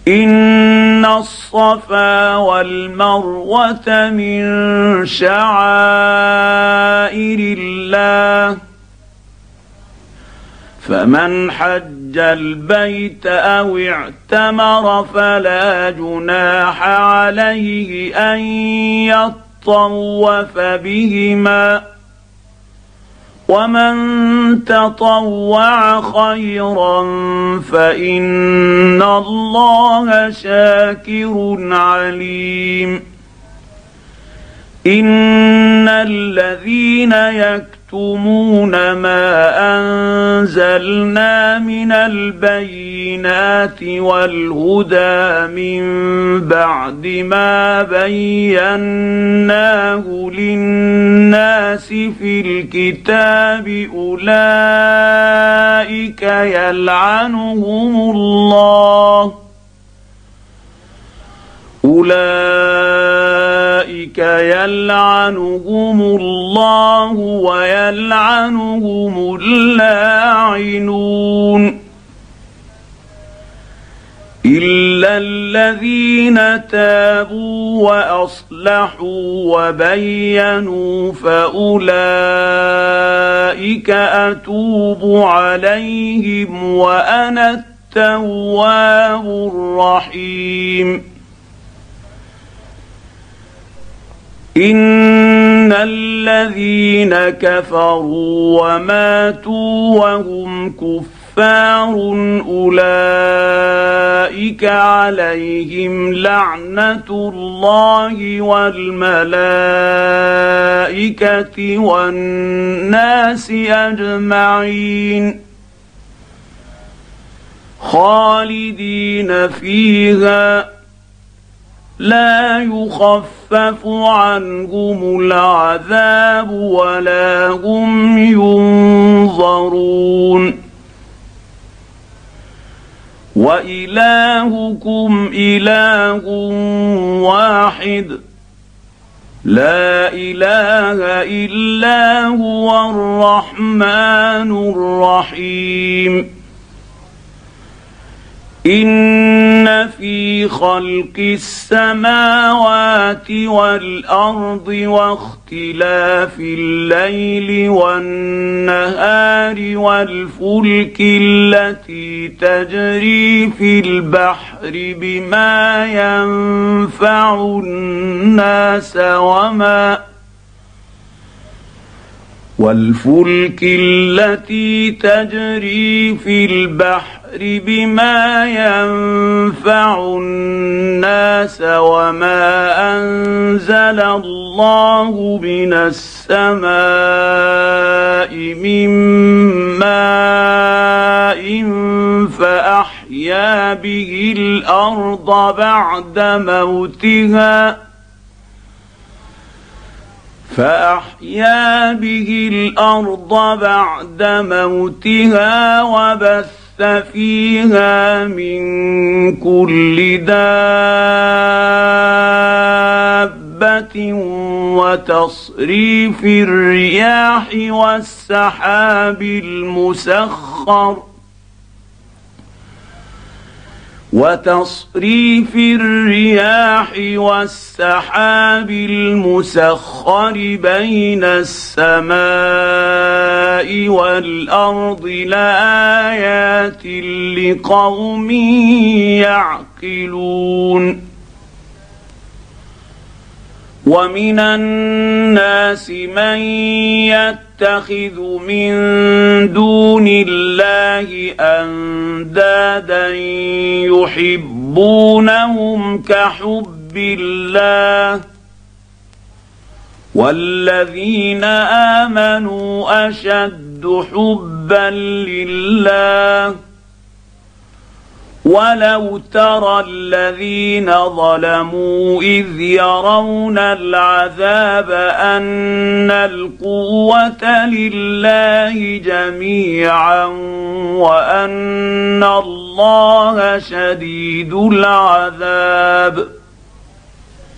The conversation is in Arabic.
إن الصفا والمروة من شعائر الله فمن حج البيت أو اعتمر فلا جناح عليه أن يطوف بهما ومن تطوع خيرا فإن الله شاكر عليم إن الذين يكتمون ما أنزلنا من البينات والهدى من بعد ما بيناه للناس في الكتاب أولئك يلعنهم الله ويلعنهم اللاعنون إلا الذين تابوا وأصلحوا وبينوا فأولئك أتوب عليهم وأنا التواب الرحيم إن الذين كفروا وماتوا وهم كفار أولئك عليهم لعنة الله والملائكة والناس أجمعين خالدين فيها لا يخفف عنهم العذاب ولا هم ينظرون وإلهكم إله واحد لا إله إلا هو الرحمن الرحيم إن في خلق السماوات والأرض واختلاف الليل والنهار والفلك التي تجري في البحر بما ينفع الناس وما أنزل الله من السماء من ماء فأحيا به الأرض بعد موتها وبث فيها من كل دابة وتصريف الرياح والسحاب المسخر بين السماء والأرض لآيات لقوم يعقلون ومن الناس من يتخذ من دون الله أندادا يحبونهم كحب الله والذين آمنوا أشد حبا لله ولو ترى الذين ظلموا إذ يرون العذاب أن القوة لله جميعا وأن الله شديد العذاب